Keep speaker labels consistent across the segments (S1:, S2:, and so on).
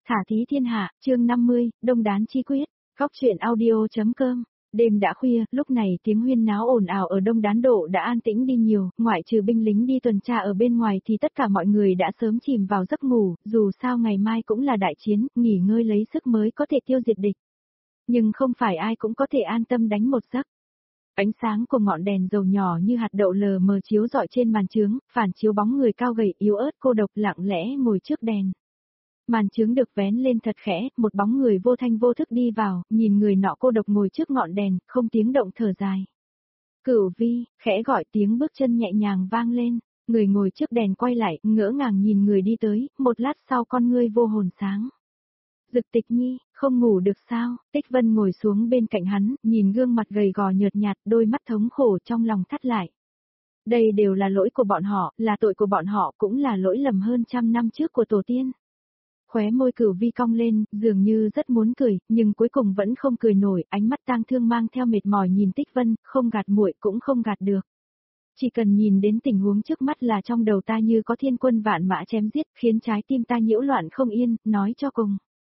S1: Thả thí thiên hạ, chương 50, Đông Đán chi quyết, góc truyện audio.com. Đêm đã khuya, lúc này tiếng huyên náo ồn ào ở Đông Đán Độ đã an tĩnh đi nhiều, ngoại trừ binh lính đi tuần tra ở bên ngoài thì tất cả mọi người đã sớm chìm vào giấc ngủ, dù sao ngày mai cũng là đại chiến, nghỉ ngơi lấy sức mới có thể tiêu diệt địch. Nhưng không phải ai cũng có thể an tâm đánh một giấc. Ánh sáng của ngọn đèn dầu nhỏ như hạt đậu lờ mờ chiếu rọi trên màn chướng, phản chiếu bóng người cao gầy yếu ớt cô độc lặng lẽ ngồi trước đèn. Màn chướng được vén lên thật khẽ, một bóng người vô thanh vô thức đi vào, nhìn người nọ cô độc ngồi trước ngọn đèn, không tiếng động thở dài. Cửu Vi, khẽ gọi tiếng bước chân nhẹ nhàng vang lên, người ngồi trước đèn quay lại, ngỡ ngàng nhìn người đi tới, một lát sau con ngươi vô hồn sáng. Dực Tịch Nhi, không ngủ được sao? Tích Vân ngồi xuống bên cạnh hắn, nhìn gương mặt gầy gò nhợt nhạt, đôi mắt thống khổ trong lòng thắt lại. Đây đều là lỗi của bọn họ, là tội của bọn họ, cũng là lỗi lầm hơn 100 năm trước của tổ tiên. Khóe môi Cửu Vi cong lên, dường như rất muốn cười, nhưng cuối cùng vẫn không cười nổi, ánh mắt tang thương mang theo mệt mỏi nhìn Tích Vân, không gạt muội cũng không gạt được. Chỉ cần nhìn đến tình huống trước mắt là trong đầu ta như có thiên quân vạn mã chém giết, khiến trái tim ta nhiễu loạn không yên, nói cho cùng.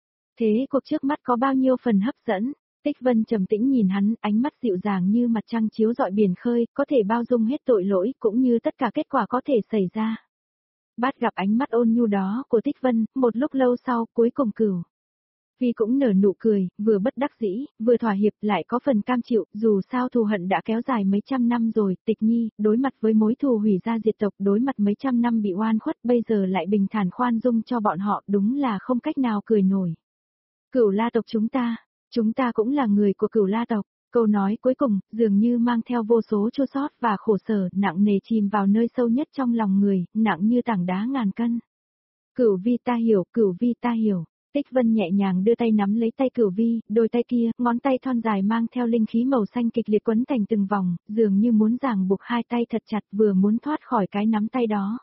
S1: Thế cuộc trước mắt có bao nhiêu phần hấp dẫn? Tích Vân trầm tĩnh nhìn hắn, ánh mắt dịu dàng như mặt trăng chiếu rọi biển khơi, có thể bao dung hết tội lỗi, cũng như tất cả kết quả có thể xảy ra. Bắt gặp ánh mắt ôn nhu đó của Tích Vân, một lúc lâu sau, cuối cùng Cửu Vi cũng nở nụ cười, vừa bất đắc dĩ, vừa thỏa hiệp, lại có phần cam chịu, dù sao thù hận đã kéo dài mấy trăm năm rồi, Tịch Nhi, đối mặt với mối thù hủy gia diệt tộc, đối mặt mấy trăm năm bị oan khuất, bây giờ lại bình thản khoan dung cho bọn họ, đúng là không cách nào cười nổi. Cửu La tộc chúng ta cũng là người của Cửu La tộc. Câu nói cuối cùng, dường như mang theo vô số chua xót và khổ sở, nặng nề chìm vào nơi sâu nhất trong lòng người, nặng như tảng đá ngàn cân. Cửu Vi ta hiểu, Cửu Vi ta hiểu. Tích Vân nhẹ nhàng đưa tay nắm lấy tay Cửu Vi, đôi tay kia, ngón tay thon dài mang theo linh khí màu xanh kịch liệt quấn thành từng vòng, dường như muốn ràng buộc hai tay thật chặt vừa muốn thoát khỏi cái nắm tay đó.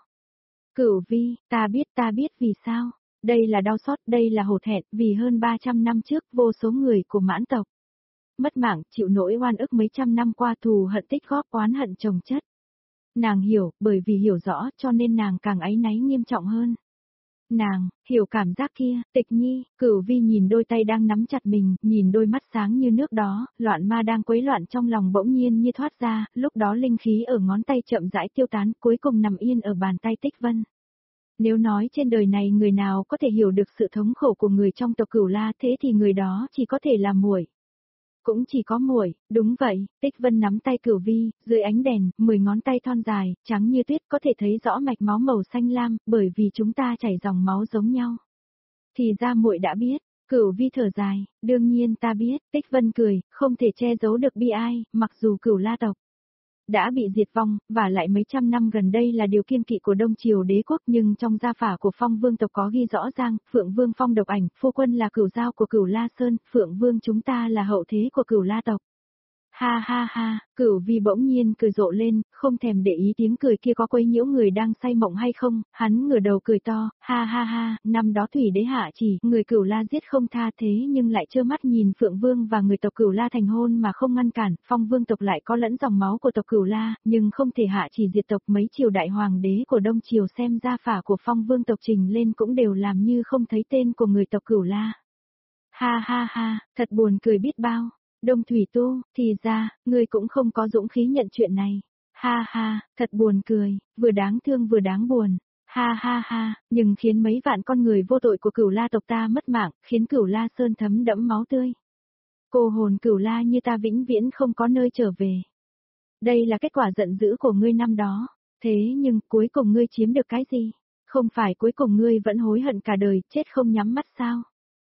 S1: Cửu Vi, ta biết vì sao. Đây là đau xót, đây là hổ thẹn, vì hơn 300 năm trước, vô số người của Mãn tộc mất mạng, chịu nỗi oan ức mấy trăm năm qua thù hận tích góp oán hận chồng chất. Nàng hiểu, bởi vì hiểu rõ cho nên nàng càng áy náy nghiêm trọng hơn. Nàng, hiểu cảm giác kia, Tịch Nhi, Cửu Vi nhìn đôi tay đang nắm chặt mình, nhìn đôi mắt sáng như nước đó, loạn ma đang quấy loạn trong lòng bỗng nhiên như thoát ra, lúc đó linh khí ở ngón tay chậm rãi tiêu tán, cuối cùng nằm yên ở bàn tay Tích Vân. Nếu nói trên đời này người nào có thể hiểu được sự thống khổ của người trong tộc Cửu La thế thì người đó chỉ có thể là muội. Cũng chỉ có muội, đúng vậy, Tích Vân nắm tay Cửu Vi, dưới ánh đèn, 10 ngón tay thon dài, trắng như tuyết có thể thấy rõ mạch máu màu xanh lam, bởi vì chúng ta chảy dòng máu giống nhau. Thì ra muội đã biết, Cửu Vi thở dài, đương nhiên ta biết, Tích Vân cười, không thể che giấu được bi ai, mặc dù Cửu La tộc đã bị diệt vong, và lại mấy trăm năm gần đây là điều kiêng kỵ của Đông Triều đế quốc, nhưng trong gia phả của Phong Vương tộc có ghi rõ ràng, Phượng Vương Phong Độc Ảnh, phu quân là Cửu Giao của Cửu La Sơn, Phượng Vương chúng ta là hậu thế của Cửu La tộc. Ha ha ha, Cửu Vi bỗng nhiên cười rộ lên, không thèm để ý tiếng cười kia có quấy nhiễu người đang say mộng hay không, hắn ngửa đầu cười to, ha ha ha, năm đó Thủy Đế hạ chỉ, người Cửu La giết không tha thế nhưng lại trơ mắt nhìn Phượng Vương và người tộc Cửu La thành hôn mà không ngăn cản, Phong Vương tộc lại có lẫn dòng máu của tộc Cửu La, nhưng không thể hạ chỉ diệt tộc mấy triều đại hoàng đế của Đông Triều xem gia phả của Phong Vương tộc trình lên cũng đều làm như không thấy tên của người tộc Cửu La. Ha ha ha, thật buồn cười biết bao. Đông Thủy Tu, thì ra, ngươi cũng không có dũng khí nhận chuyện này. Ha ha, thật buồn cười, vừa đáng thương vừa đáng buồn. Ha ha ha, nhưng khiến mấy vạn con người vô tội của Cửu La tộc ta mất mạng, khiến Cửu La Sơn thấm đẫm máu tươi. Cô hồn Cửu La như ta vĩnh viễn không có nơi trở về. Đây là kết quả giận dữ của ngươi năm đó. Thế nhưng cuối cùng ngươi chiếm được cái gì? Không phải cuối cùng ngươi vẫn hối hận cả đời, chết không nhắm mắt sao?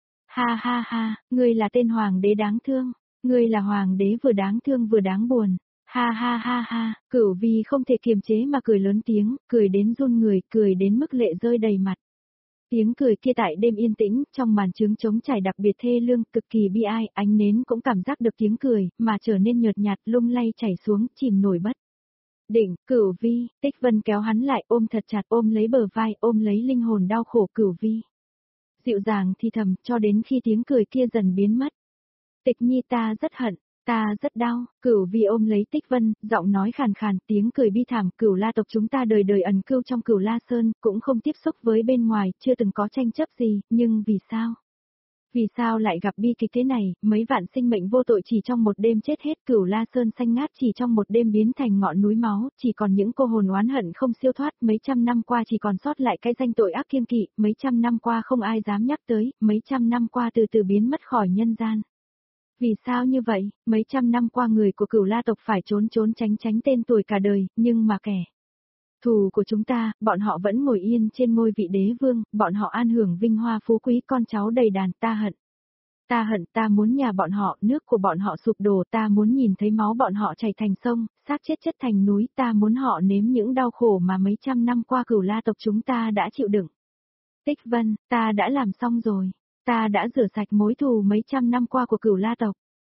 S1: Ha ha ha, ngươi là tên hoàng đế đáng thương. Ngươi là hoàng đế vừa đáng thương vừa đáng buồn. Ha ha ha ha, Cửu Vi không thể kiềm chế mà cười lớn tiếng, cười đến run người, cười đến mức lệ rơi đầy mặt. Tiếng cười kia tại đêm yên tĩnh, trong màn trướng trống trải đặc biệt thê lương, cực kỳ bi ai, ánh nến cũng cảm giác được tiếng cười, mà trở nên nhợt nhạt, lung lay chảy xuống, chìm nổi bất định. Cửu Vi, Tích Vân kéo hắn lại, ôm thật chặt, ôm lấy bờ vai, ôm lấy linh hồn đau khổ Cửu Vi. Dịu dàng thì thầm, cho đến khi tiếng cười kia dần biến mất. Tịch Nhi ta rất hận, Ta rất đau, Cửu Vi ôm lấy Tích Vân, giọng nói khàn khàn, tiếng cười bi thảm, Cửu La tộc chúng ta đời đời ẩn cư trong Cửu La Sơn, cũng không tiếp xúc với bên ngoài, chưa từng có tranh chấp gì, nhưng vì sao? Vì sao lại gặp bi kịch thế này, mấy vạn sinh mệnh vô tội chỉ trong một đêm chết hết, Cửu La Sơn xanh ngát chỉ trong một đêm biến thành ngọn núi máu, chỉ còn những cô hồn oán hận không siêu thoát, mấy trăm năm qua chỉ còn sót lại cái danh tội ác kiêng kỵ, mấy trăm năm qua không ai dám nhắc tới, mấy trăm năm qua từ từ biến mất khỏi nhân gian. Vì sao như vậy, mấy trăm năm qua người của Cửu La tộc phải trốn trốn tránh tránh tên tuổi cả đời, nhưng mà kẻ thù của chúng ta, bọn họ vẫn ngồi yên trên ngôi vị đế vương, bọn họ an hưởng vinh hoa phú quý con cháu đầy đàn, ta hận. Ta hận, ta muốn nhà bọn họ, nước của bọn họ sụp đổ, ta muốn nhìn thấy máu bọn họ chảy thành sông, xác chết chất thành núi, ta muốn họ nếm những đau khổ mà mấy trăm năm qua Cửu La tộc chúng ta đã chịu đựng. Tích Vân, ta đã làm xong rồi, ta đã rửa sạch mối thù mấy trăm năm qua của Cửu La tộc.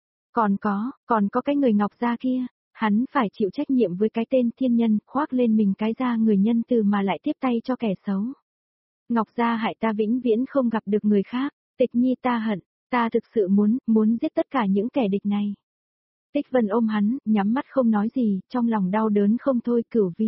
S1: Còn có cái người Ngọc Gia kia, hắn phải chịu trách nhiệm với cái tên thiên nhân, khoác lên mình cái da người nhân từ mà lại tiếp tay cho kẻ xấu. Ngọc Gia hại ta vĩnh viễn không gặp được người khác, Tịch Nhi ta hận, ta thực sự muốn giết tất cả những kẻ địch này. Tích Vân ôm hắn, nhắm mắt không nói gì, trong lòng đau đớn không thôi.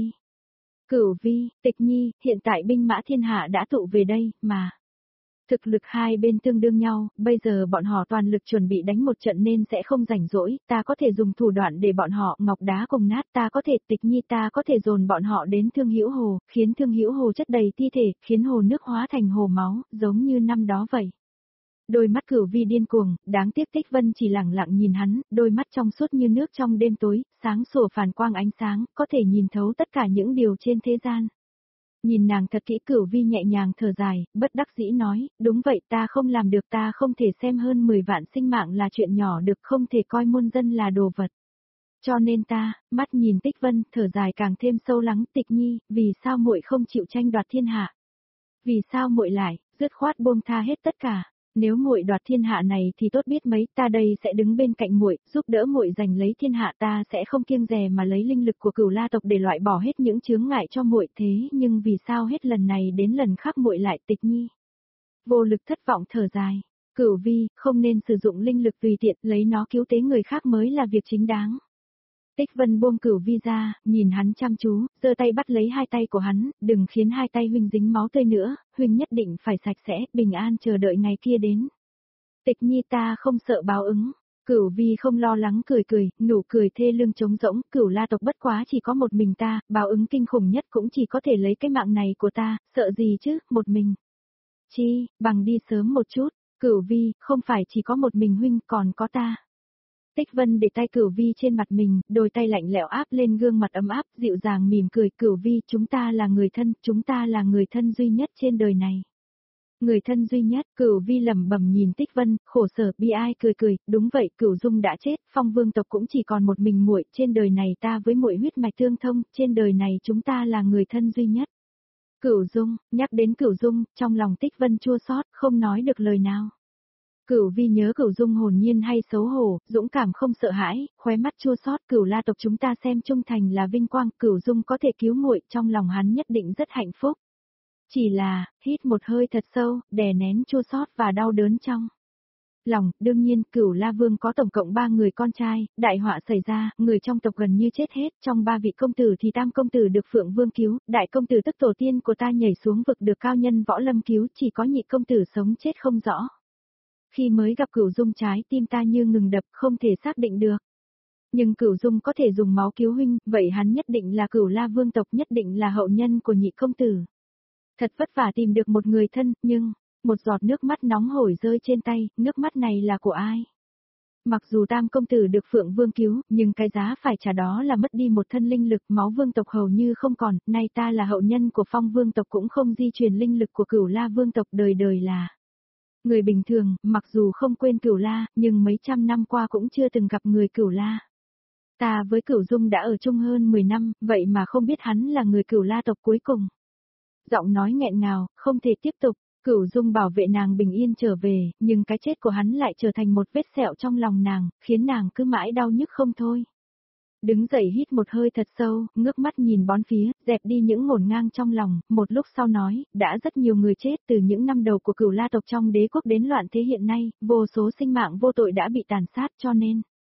S1: Cửu Vi, Tịch Nhi, hiện tại binh mã thiên hạ đã tụ về đây, mà. Thực lực hai bên tương đương nhau, bây giờ bọn họ toàn lực chuẩn bị đánh một trận nên sẽ không rảnh rỗi, ta có thể dùng thủ đoạn để bọn họ ngọc đá cùng nát, ta có thể Tịch Nhi ta có thể dồn bọn họ đến Thương Hữu Hồ, khiến Thương Hữu Hồ chất đầy thi thể, khiến hồ nước hóa thành hồ máu, giống như năm đó vậy. Đôi mắt Cửu Vi điên cuồng, đáng tiếc Tích Vân chỉ lặng lặng nhìn hắn, đôi mắt trong suốt như nước trong đêm tối, sáng sủa phản quang ánh sáng, có thể nhìn thấu tất cả những điều trên thế gian. Nhìn nàng thật kỹ, Cửu Vi nhẹ nhàng thở dài, bất đắc dĩ nói, đúng vậy ta không làm được, ta không thể xem hơn 10 vạn sinh mạng là chuyện nhỏ được, không thể coi muôn dân là đồ vật. Cho nên ta, mắt nhìn Tích Vân, thở dài càng thêm sâu lắng, Tịch Nhi, vì sao muội không chịu tranh đoạt thiên hạ? Vì sao muội lại, dứt khoát buông tha hết tất cả? Nếu muội đoạt thiên hạ này thì tốt biết mấy, ta đây sẽ đứng bên cạnh muội, giúp đỡ muội giành lấy thiên hạ, ta sẽ không kiêng dè mà lấy linh lực của Cửu La tộc để loại bỏ hết những chướng ngại cho muội, thế nhưng vì sao hết lần này đến lần khác muội lại Tịch Nhi? Vô lực thất vọng thở dài, Cửu Vi, không nên sử dụng linh lực tùy tiện, lấy nó cứu tế người khác mới là việc chính đáng. Tích Vân buông Cửu Vi ra, nhìn hắn chăm chú, giơ tay bắt lấy hai tay của hắn, đừng khiến hai tay huynh dính máu tươi nữa, huynh nhất định phải sạch sẽ, bình an chờ đợi ngày kia đến. Tịch Nhi ta không sợ báo ứng. Cửu Vi không lo lắng cười cười, nụ cười thê lương trống rỗng, Cửu La tộc bất quá chỉ có một mình ta, báo ứng kinh khủng nhất cũng chỉ có thể lấy cái mạng này của ta, sợ gì chứ, một mình. Chi, bằng đi sớm một chút, Cửu Vi, không phải chỉ có một mình huynh, còn có ta. Tích Vân để tay Cửu Vi trên mặt mình, đôi tay lạnh lẽo áp lên gương mặt ấm áp, dịu dàng mỉm cười, Cửu Vi, chúng ta là người thân duy nhất trên đời này. Người thân duy nhất, Cửu Vi lẩm bẩm nhìn Tích Vân, khổ sở bi ai cười, đúng vậy, Cửu Dung đã chết, Phong Vương tộc cũng chỉ còn một mình muội, trên đời này ta với muội huyết mạch tương thông, trên đời này chúng ta là người thân duy nhất. Cửu Dung, nhắc đến Cửu Dung, trong lòng Tích Vân chua xót, không nói được lời nào. Cửu Vi nhớ Cửu Dung hồn nhiên hay xấu hổ, dũng cảm không sợ hãi, khóe mắt chua xót, Cửu La tộc chúng ta xem trung thành là vinh quang, Cửu Dung có thể cứu muội, trong lòng hắn nhất định rất hạnh phúc. Chỉ là, hít một hơi thật sâu, đè nén chua xót và đau đớn trong lòng, đương nhiên, Cửu La Vương có tổng cộng 3 người con trai, đại họa xảy ra, người trong tộc gần như chết hết, trong 3 vị công tử thì Tam công tử được Phượng Vương cứu, đại công tử tức tổ tiên của ta nhảy xuống vực được cao nhân Võ Lâm cứu, chỉ có nhị công tử sống chết không rõ. Khi mới gặp Cửu Dung trái tim ta như ngừng đập, không thể xác định được. Nhưng Cửu Dung có thể dùng máu cứu huynh, vậy hắn nhất định là Cửu La Vương tộc, nhất định là hậu nhân của nhị công tử. Thật vất vả tìm được một người thân, nhưng, một giọt nước mắt nóng hổi rơi trên tay, nước mắt này là của ai? Mặc dù Tam công tử được Phượng Vương cứu, nhưng cái giá phải trả đó là mất đi một thân linh lực, máu Vương tộc hầu như không còn, nay ta là hậu nhân của Phong Vương tộc cũng không di truyền linh lực của Cửu La Vương tộc, đời đời là người bình thường, mặc dù không quên Cửu La, nhưng mấy trăm năm qua cũng chưa từng gặp người Cửu La. Ta với Cửu Dung đã ở chung hơn 10 năm, vậy mà không biết hắn là người Cửu La tộc cuối cùng. Giọng nói nghẹn ngào, không thể tiếp tục, Cửu Dung bảo vệ nàng bình yên trở về, nhưng cái chết của hắn lại trở thành một vết sẹo trong lòng nàng, khiến nàng cứ mãi đau nhức không thôi. Đứng dậy hít một hơi thật sâu, ngước mắt nhìn bón phía, dẹp đi những ngổn ngang trong lòng, một lúc sau nói, đã rất nhiều người chết từ những năm đầu của Cửu La tộc trong đế quốc đến loạn thế hiện nay, vô số sinh mạng vô tội đã bị tàn sát cho nên.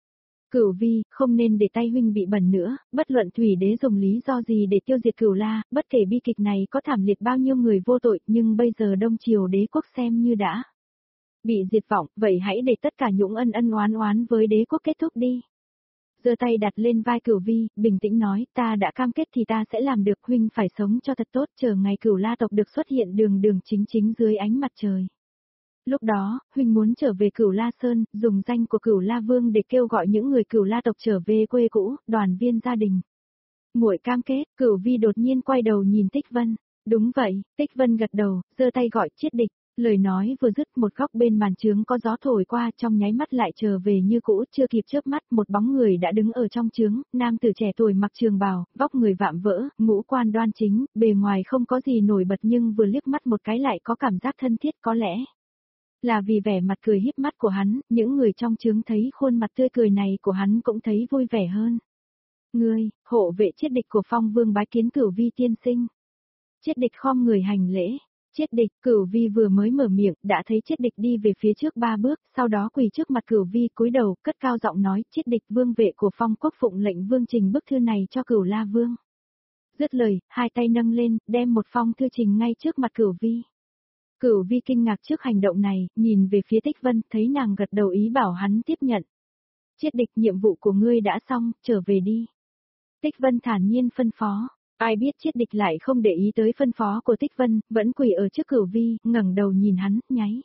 S1: Cửu Vi, không nên để tay huynh bị bẩn nữa, bất luận Thủy Đế dùng lý do gì để tiêu diệt Cửu La, bất kể bi kịch này có thảm liệt bao nhiêu người vô tội, nhưng bây giờ Đông Triều đế quốc xem như đã bị diệt vong, vậy hãy để tất cả những ân ân oán oán với đế quốc kết thúc đi. Giơ tay đặt lên vai Cửu Vi, bình tĩnh nói, ta đã cam kết thì ta sẽ làm được, huynh phải sống cho thật tốt, chờ ngày Cửu La tộc được xuất hiện đường đường chính chính dưới ánh mặt trời. Lúc đó, huynh muốn trở về Cửu La Sơn, dùng danh của Cửu La Vương để kêu gọi những người Cửu La tộc trở về quê cũ, đoàn viên gia đình. Muội cam kết, Cửu Vi đột nhiên quay đầu nhìn Tích Vân. Đúng vậy, Tích Vân gật đầu, giơ tay gọi Chiết Địch. Lời nói vừa dứt, một góc bên màn trướng có gió thổi qua, trong nháy mắt lại trở về như cũ, chưa kịp chớp mắt, một bóng người đã đứng ở trong trướng, nam tử trẻ tuổi mặc trường bào, vóc người vạm vỡ, ngũ quan đoan chính, bề ngoài không có gì nổi bật nhưng vừa liếc mắt một cái lại có cảm giác thân thiết, có lẽ là vì vẻ mặt cười híp mắt của hắn, những người trong trướng thấy khuôn mặt tươi cười này của hắn cũng thấy vui vẻ hơn. Ngươi, hộ vệ Chiết Địch của Phong Vương bái kiến Cửu Vi tiên sinh. Chiết Địch khom người hành lễ. Chiết Địch, Cửu Vi vừa mới mở miệng, đã thấy Chiết Địch đi về phía trước 3 bước, sau đó quỳ trước mặt Cửu Vi cúi đầu, cất cao giọng nói, Chiết Địch vương vệ của Phong quốc phụng lệnh vương trình bức thư này cho Cửu La Vương. Dứt lời, hai tay nâng lên, đem một phong thư trình ngay trước mặt Cửu Vi. Cửu Vi kinh ngạc trước hành động này, nhìn về phía Tích Vân, thấy nàng gật đầu ý bảo hắn tiếp nhận. Chiết Địch, nhiệm vụ của ngươi đã xong, trở về đi. Tích Vân thản nhiên phân phó. Ai biết Chiết Địch lại không để ý tới phân phó của Tích Vân, vẫn quỳ ở trước Cửu Vi, ngẩng đầu nhìn hắn,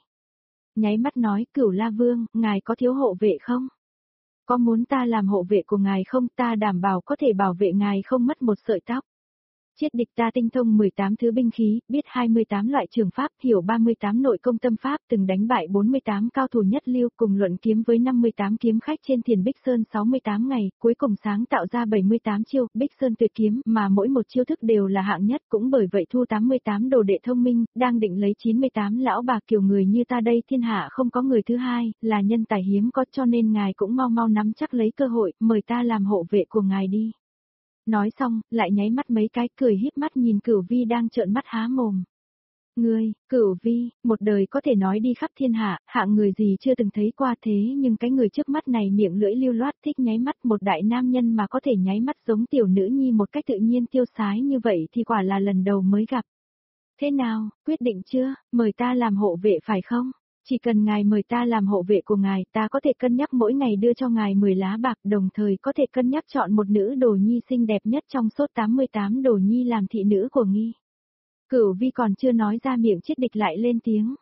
S1: nháy mắt nói, Cửu La Vương, ngài có thiếu hộ vệ không? Có muốn ta làm hộ vệ của ngài không? Ta đảm bảo có thể bảo vệ ngài không mất một sợi tóc. Chiết Địch, ta tinh thông 18 thứ binh khí, biết 28 loại trường pháp, hiểu 38 nội công tâm pháp, từng đánh bại 48 cao thủ nhất lưu, cùng luận kiếm với 58 kiếm khách trên Thiền Bích Sơn 68 ngày, cuối cùng sáng tạo ra 78 chiêu Bích Sơn tuyệt kiếm, mà mỗi một chiêu thức đều là hạng nhất, cũng bởi vậy thu 88 đồ đệ thông minh, đang định lấy 98 lão bà kiều người như ta đây, thiên hạ không có người thứ hai, là nhân tài hiếm có, cho nên ngài cũng mau mau nắm chắc lấy cơ hội, mời ta làm hộ vệ của ngài đi. Nói xong, lại nháy mắt mấy cái, cười híp mắt nhìn Cửu Vi đang trợn mắt há mồm. Ngươi, Cửu Vi, một đời có thể nói đi khắp thiên hạ, hạng người gì chưa từng thấy qua thế nhưng cái người trước mắt này miệng lưỡi lưu loát thích nháy mắt, một đại nam nhân mà có thể nháy mắt giống tiểu nữ nhi một cách tự nhiên tiêu sái như vậy thì quả là lần đầu mới gặp. Thế nào, quyết định chưa, mời ta làm hộ vệ phải không? Chỉ cần ngài mời ta làm hộ vệ của ngài, ta có thể cân nhắc mỗi ngày đưa cho ngài 10 lá bạc, đồng thời có thể cân nhắc chọn một nữ đồ nhi xinh đẹp nhất trong số 88 đồ nhi làm thị nữ của nghi. Cửu Vi còn chưa nói ra miệng, Chiết Địch lại lên tiếng.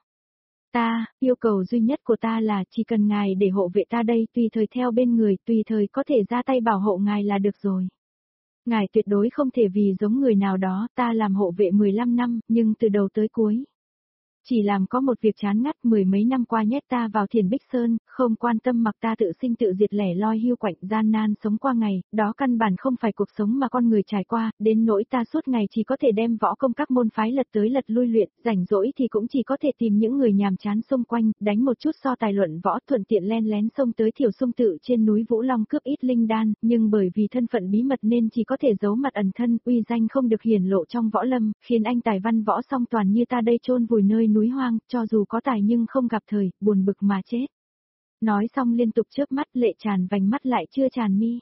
S1: Yêu cầu duy nhất của ta là chỉ cần ngài để hộ vệ ta đây, tùy thời theo bên người, tùy thời có thể ra tay bảo hộ ngài là được rồi. Ngài tuyệt đối không thể vì giống người nào đó, ta làm hộ vệ 15 năm, nhưng từ đầu tới cuối chỉ làm có một việc chán ngắt, 10 mấy năm qua nhét ta vào Thiền Bích Sơn, không quan tâm mặc ta tự sinh tự diệt lẻ loi hưu quạnh gian nan sống qua ngày, đó căn bản không phải cuộc sống mà con người trải qua, đến nỗi ta suốt ngày chỉ có thể đem võ công các môn phái lật tới lật lui luyện, rảnh rỗi thì cũng chỉ có thể tìm những người nhàm chán xung quanh, đánh một chút so tài luận võ, thuận tiện len lén xông tới Thiểu Sung tự trên núi Vũ Long cướp ít linh đan, nhưng bởi vì thân phận bí mật nên chỉ có thể giấu mặt ẩn thân, uy danh không được hiển lộ trong võ lâm, khiến anh tài văn võ song toàn như ta đây chôn vùi nơi núi hoang, cho dù có tài nhưng không gặp thời, buồn bực mà chết. Nói xong liên tục chớp mắt, lệ tràn vành mắt lại chưa tràn mi.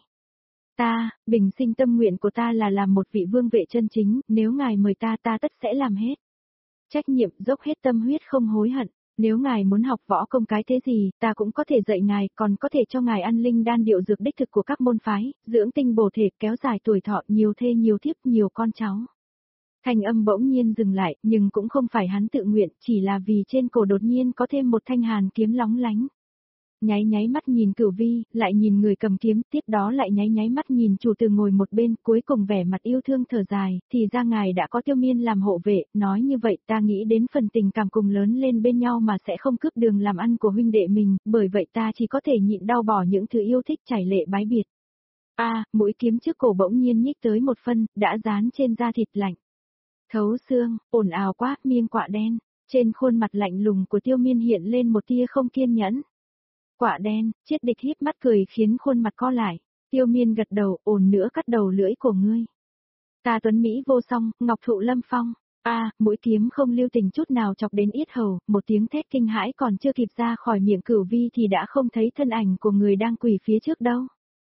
S1: Bình sinh tâm nguyện của ta là làm một vị vương vệ chân chính, nếu ngài mời ta tất sẽ làm hết. Trách nhiệm, dốc hết tâm huyết không hối hận. Nếu ngài muốn học võ công cái thế gì, ta cũng có thể dạy ngài, còn có thể cho ngài ăn linh đan điệu dược đích thực của các môn phái, dưỡng tinh bổ thể, kéo dài tuổi thọ, nhiều thê nhiều thiếp, nhiều con cháu. Thanh âm bỗng nhiên dừng lại, nhưng cũng không phải hắn tự nguyện, chỉ là vì trên cổ đột nhiên có thêm một thanh hàn kiếm lóng lánh. Nháy mắt nhìn Cửu Vi, lại nhìn người cầm kiếm, tiếp đó lại nháy mắt nhìn chủ tử ngồi một bên, cuối cùng vẻ mặt yêu thương thở dài, thì ra ngài đã có Tiêu Miên làm hộ vệ, nói như vậy ta nghĩ đến phần tình cảm cùng lớn lên bên nhau mà sẽ không cướp đường làm ăn của huynh đệ mình, bởi vậy ta chỉ có thể nhịn đau bỏ những thứ yêu thích chảy lệ bái biệt. Mũi kiếm trước cổ bỗng nhiên nhích tới một phân, đã dán trên da thịt lạnh. Thấu xương, ồn ào quá, miên quạ đen, trên khuôn mặt lạnh lùng của Tiêu Miên hiện lên một tia không kiên nhẫn. Quạ đen, Chiết Địch híp mắt cười khiến khuôn mặt co lại, Tiêu Miên gật đầu, ồn nữa cắt đầu lưỡi của ngươi. Ta tuấn Mỹ vô song, ngọc thụ lâm phong, mũi kiếm không lưu tình chút nào chọc đến yết hầu, một tiếng thét kinh hãi còn chưa kịp ra khỏi miệng Cửu Vi thì đã không thấy thân ảnh của người đang quỳ phía trước đâu.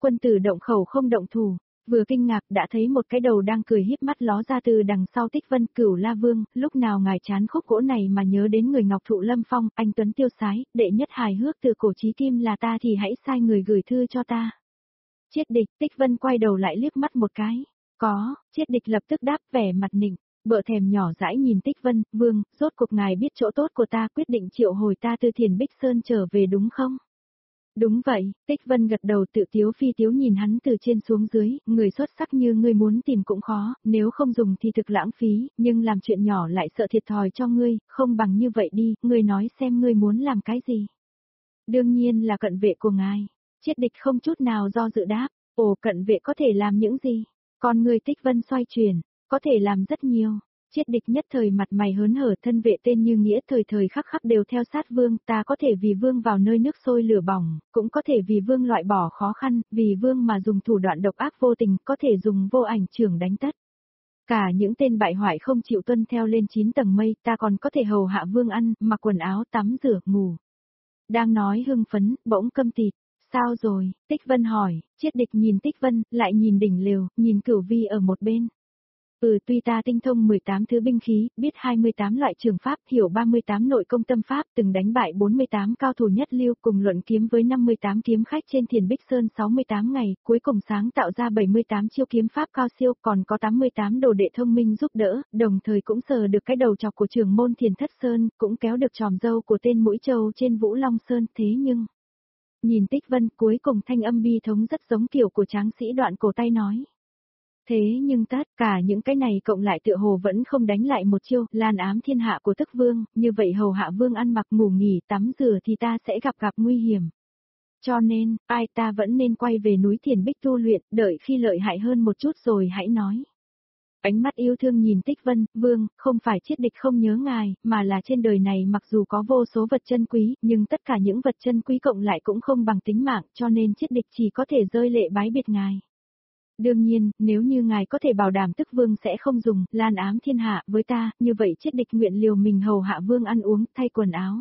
S1: Quân tử động khẩu không động thủ. Vừa kinh ngạc đã thấy một cái đầu đang cười híp mắt ló ra từ đằng sau Tích Vân. Cửu La Vương, lúc nào ngài chán khúc gỗ này mà nhớ đến người Ngọc Thụ Lâm Phong, anh tuấn tiêu sái, đệ nhất hài hước từ cổ chí kim là ta thì hãy sai người gửi thư cho ta. Triết Địch. Tích Vân quay đầu lại liếc mắt một cái. Có. Triết Địch lập tức đáp vẻ mặt nịnh. Bợ thèm nhỏ dãi nhìn Tích Vân. Vương, rốt cuộc ngài biết chỗ tốt của ta, quyết định triệu hồi ta từ Thiền Bích Sơn trở về đúng không? Đúng vậy. Tích Vân gật đầu tự tiếu phi tiếu nhìn hắn từ trên xuống dưới, người xuất sắc như ngươi muốn tìm cũng khó, nếu không dùng thì thực lãng phí, nhưng làm chuyện nhỏ lại sợ thiệt thòi cho ngươi, không bằng như vậy đi, ngươi nói xem ngươi muốn làm cái gì. Đương nhiên là cận vệ của ngài. Triết Địch không chút nào do dự đáp, ồ, cận vệ có thể làm những gì? Còn người Tích Vân xoay chuyển, có thể làm rất nhiều. Triết Địch nhất thời mặt mày hớn hở, thân vệ tên như nghĩa thời thời khắc khắc đều theo sát vương, ta có thể vì vương vào nơi nước sôi lửa bỏng, cũng có thể vì vương loại bỏ khó khăn, vì vương mà dùng thủ đoạn độc ác vô tình, có thể dùng vô ảnh chưởng đánh tất. Cả những tên bại hoại không chịu tuân theo lên 9 tầng mây, ta còn có thể hầu hạ vương ăn, mặc quần áo, tắm rửa, ngủ. Đang nói hưng phấn, bỗng câm tịt. Sao rồi? Tích Vân hỏi. Triết Địch nhìn Tích Vân, lại nhìn đỉnh lều, nhìn Cửu Vi ở một bên. Tuy ta tinh thông 18 thứ binh khí, biết 28 loại trường pháp, hiểu 38 nội công tâm pháp, từng đánh bại 48 cao thủ nhất lưu, cùng luận kiếm với 58 kiếm khách trên Thiền Bích Sơn 68 ngày, cuối cùng sáng tạo ra 78 chiêu kiếm pháp cao siêu, còn có 88 đồ đệ thông minh giúp đỡ, đồng thời cũng sờ được cái đầu chọc của trưởng môn Thiền Thất Sơn, cũng kéo được tròm dâu của tên mũi trâu trên Vũ Long Sơn, thế nhưng... Nhìn Tích Vân, cuối cùng thanh âm bi thống rất giống kiểu của tráng sĩ đoạn cổ tay nói. Thế nhưng tất cả những cái này cộng lại tựa hồ vẫn không đánh lại một chiêu, lan ám thiên hạ của Tức Vương, như vậy hầu hạ vương ăn mặc ngủ nghỉ tắm rửa thì ta sẽ gặp nguy hiểm. Cho nên, ta vẫn nên quay về núi Thiền Bích tu luyện, đợi khi lợi hại hơn một chút rồi hãy nói. Ánh mắt yêu thương nhìn Tích Vân, vương, không phải Triết Địch không nhớ ngài, mà là trên đời này mặc dù có vô số vật chân quý, nhưng tất cả những vật chân quý cộng lại cũng không bằng tính mạng, cho nên Triết Địch chỉ có thể rơi lệ bái biệt ngài. Đương nhiên, nếu như ngài có thể bảo đảm Tức Vương sẽ không dùng lan ám thiên hạ với ta, như vậy Triết Địch nguyện liều mình hầu hạ vương ăn uống, thay quần áo.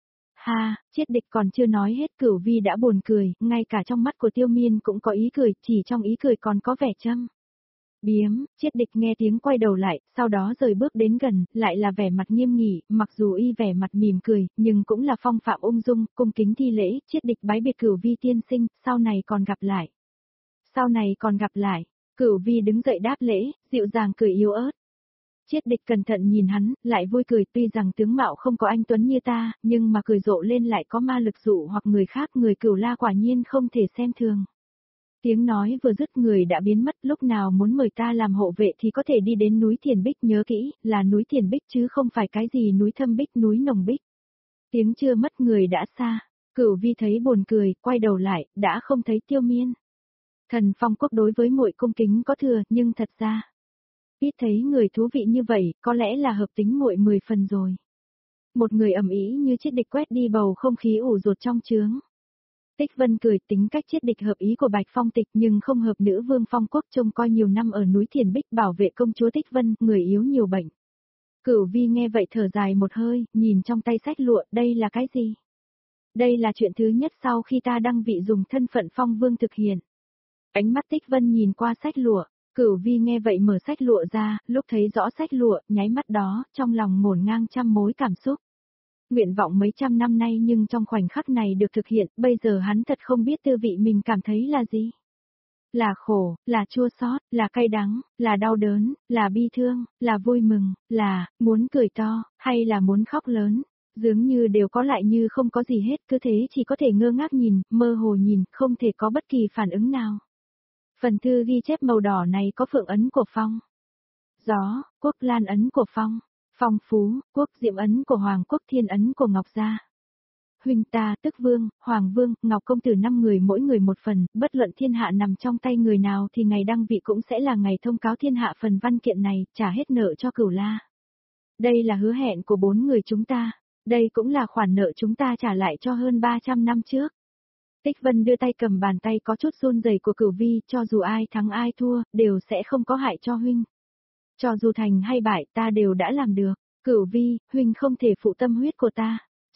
S1: Ha, Triết Địch còn chưa nói hết, Cửu Vi đã buồn cười, ngay cả trong mắt của Tiêu Miên cũng có ý cười, chỉ trong ý cười còn có vẻ châm biếm. Triết Địch nghe tiếng quay đầu lại, sau đó rời bước đến gần, lại là vẻ mặt nghiêm nghị, mặc dù y vẻ mặt mỉm cười, nhưng cũng là phong phạm ung dung, cung kính thi lễ. Triết Địch bái biệt Cửu Vi tiên sinh, sau này còn gặp lại. Sau này còn gặp lại. Cửu Vi đứng dậy đáp lễ, dịu dàng cười yếu ớt. Triết Địch cẩn thận nhìn hắn, lại vui cười, tuy rằng tướng mạo không có anh tuấn như ta, nhưng mà cười rộ lên lại có ma lực dụ hoặc người khác, người Cửu La quả nhiên không thể xem thường. Tiếng nói vừa dứt, người đã biến mất, lúc nào muốn mời ta làm hộ vệ thì có thể đi đến núi Thiền Bích, nhớ kỹ, là núi Thiền Bích chứ không phải cái gì núi Thâm Bích, núi Nồng Bích. Tiếng chưa mất người đã xa. Cửu Vi thấy buồn cười, quay đầu lại, đã không thấy Tiêu Miên. Thần Phong Quốc đối với muội cung kính có thừa, nhưng thật ra ít thấy người thú vị như vậy, có lẽ là hợp tính muội 10 phần rồi. Một người ầm ĩ như Triết Địch quét đi bầu không khí ủ rột trong trướng. Tích Vân cười, tính cách Triết Địch hợp ý của Bạch Phong Tịch nhưng không hợp nữ vương Phong Quốc trông coi nhiều năm ở núi Thiền Bích bảo vệ công chúa Tích Vân, người yếu nhiều bệnh. Cửu Vi nghe vậy thở dài một hơi, nhìn trong tay sách lụa, đây là cái gì? Đây là chuyện thứ nhất sau khi ta đăng vị dùng thân phận Phong Vương thực hiện. Ánh mắt Tích Vân nhìn qua sách lụa, Cửu Vi nghe vậy mở sách lụa ra, lúc thấy rõ sách lụa, nháy mắt đó, trong lòng ngổn ngang trăm mối cảm xúc. Nguyện vọng mấy trăm năm nay nhưng trong khoảnh khắc này được thực hiện, bây giờ hắn thật không biết tư vị mình cảm thấy là gì. Là khổ, là chua xót, là cay đắng, là đau đớn, là bi thương, là vui mừng, là muốn cười to, hay là muốn khóc lớn. Dường như đều có lại như không có gì hết, cứ thế chỉ có thể ngơ ngác nhìn, mơ hồ nhìn, không thể có bất kỳ phản ứng nào. Phần thư ghi chép màu đỏ này có phượng ấn của Phong Gió, quốc lan ấn của Phong Phú, quốc diệm ấn của Hoàng quốc, thiên ấn của Ngọc Gia. Huynh ta, Tức Vương, Hoàng Vương, Ngọc Công Tử 5 người mỗi người một phần, bất luận thiên hạ nằm trong tay người nào thì ngày đăng vị cũng sẽ là ngày thông cáo thiên hạ phần văn kiện này, trả hết nợ cho Cửu La. Đây là hứa hẹn của 4 người chúng ta, đây cũng là khoản nợ chúng ta trả lại cho hơn 300 năm trước. Tích Vân đưa tay cầm bàn tay có chút run rẩy của Cửu Vi, cho dù ai thắng ai thua, đều sẽ không có hại cho huynh. Cho dù thành hay bại ta đều đã làm được. Cửu Vi, huynh không thể phụ tâm huyết của ta.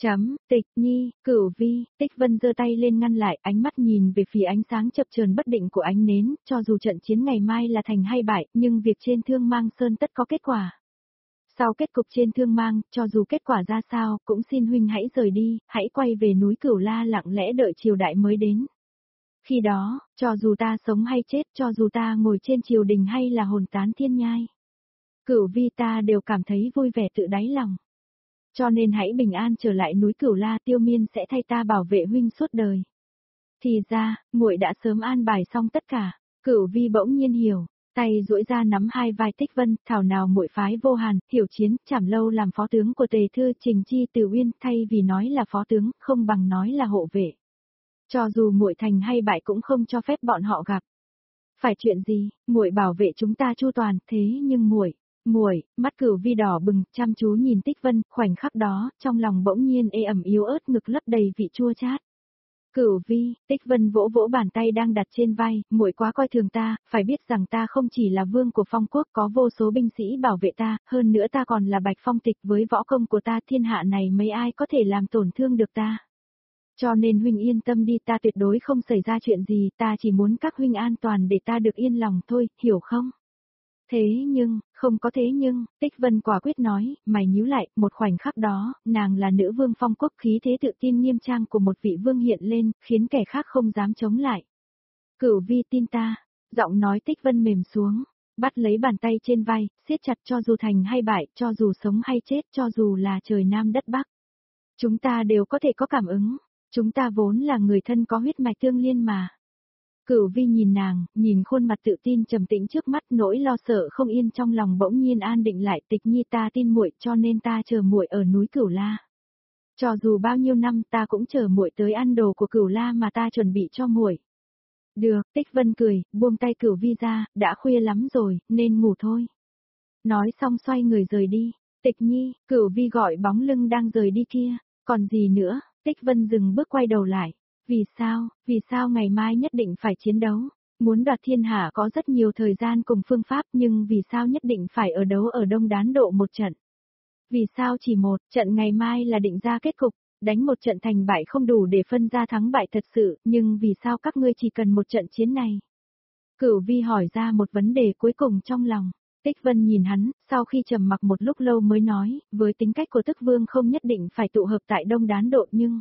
S1: Tịch Nhi, Cửu Vi, Tích Vân giơ tay lên ngăn lại, ánh mắt nhìn về phía ánh sáng chập chờn bất định của ánh nến, cho dù trận chiến ngày mai là thành hay bại, nhưng việc trên Thương Mang Sơn tất có kết quả. Sau kết cục trên Thương Mang, cho dù kết quả ra sao, cũng xin huynh hãy rời đi, hãy quay về núi Cửu La lặng lẽ đợi triều đại mới đến. Khi đó, cho dù ta sống hay chết, cho dù ta ngồi trên triều đình hay là hồn tán thiên nhai, Cửu Vi ta đều cảm thấy vui vẻ tự đáy lòng. Cho nên hãy bình an trở lại núi Cửu La, Tiêu Miên sẽ thay ta bảo vệ huynh suốt đời. Thì ra, muội đã sớm an bài xong tất cả. Cửu Vi bỗng nhiên hiểu, tay duỗi ra nắm hai vai Tích Vân, thảo nào muội phái Vô Hàn, Hiểu Chiến, Trảm Lâu làm phó tướng của Tề Thư Trình Chi Từ Uyên, thay vì nói là phó tướng, không bằng nói là hộ vệ. Cho dù muội thành hay bại cũng không cho phép bọn họ gặp. Phải chuyện gì, muội bảo vệ chúng ta chu toàn, thế nhưng muội, mắt Cửu Vi đỏ bừng, chăm chú nhìn Tích Vân, khoảnh khắc đó, trong lòng bỗng nhiên ê ẩm yếu ớt, ngực lấp đầy vị chua chát. Cửu Vi, Tích Vân vỗ vỗ bàn tay đang đặt trên vai, muội quá coi thường ta, phải biết rằng ta không chỉ là vương của Phong Quốc, có vô số binh sĩ bảo vệ ta, hơn nữa ta còn là Bạch Phong Tịch, với võ công của ta, thiên hạ này mấy ai có thể làm tổn thương được ta. Cho nên huynh yên tâm đi, ta tuyệt đối không xảy ra chuyện gì, ta chỉ muốn các huynh an toàn để ta được yên lòng thôi, hiểu không? Thế nhưng, không có thế nhưng, Tích Vân quả quyết nói, mày nhíu lại, một khoảnh khắc đó, nàng là nữ vương Phong Quốc, khí thế tự tin nghiêm trang của một vị vương hiện lên, khiến kẻ khác không dám chống lại. Cửu Vi tin ta, giọng nói Tích Vân mềm xuống, bắt lấy bàn tay trên vai, siết chặt, cho dù thành hay bại, cho dù sống hay chết, cho dù là trời Nam đất Bắc. Chúng ta đều có thể có cảm ứng, chúng ta vốn là người thân có huyết mạch tương liên mà. Cửu Vi nhìn nàng, nhìn khuôn mặt tự tin trầm tĩnh trước mắt, nỗi lo sợ không yên trong lòng bỗng nhiên an định lại. Tịch Nhi, ta tin muội, cho nên ta chờ muội ở núi Cửu La. Cho dù bao nhiêu năm ta cũng chờ muội tới ăn đồ của Cửu La mà ta chuẩn bị cho muội. Được, Tích Vân cười, buông tay Cửu Vi ra, đã khuya lắm rồi, nên ngủ thôi. Nói xong xoay người rời đi. Tịch Nhi, Cửu Vi gọi bóng lưng đang rời đi kia, còn gì nữa? Tích Vân dừng bước quay đầu lại. Vì sao ngày mai nhất định phải chiến đấu? Muốn đoạt thiên hạ có rất nhiều thời gian cùng phương pháp, nhưng vì sao nhất định phải ở đấu ở Đông Đán Độ một trận? Vì sao chỉ một trận ngày mai là định ra kết cục, đánh một trận thành bại không đủ để phân ra thắng bại thật sự, nhưng vì sao các ngươi chỉ cần một trận chiến này? Cửu Vi hỏi ra một vấn đề cuối cùng trong lòng. Tích Vân nhìn hắn, sau khi trầm mặc một lúc lâu mới nói, với tính cách của Tức Vương không nhất định phải tụ hợp tại Đông Đán Độ nhưng...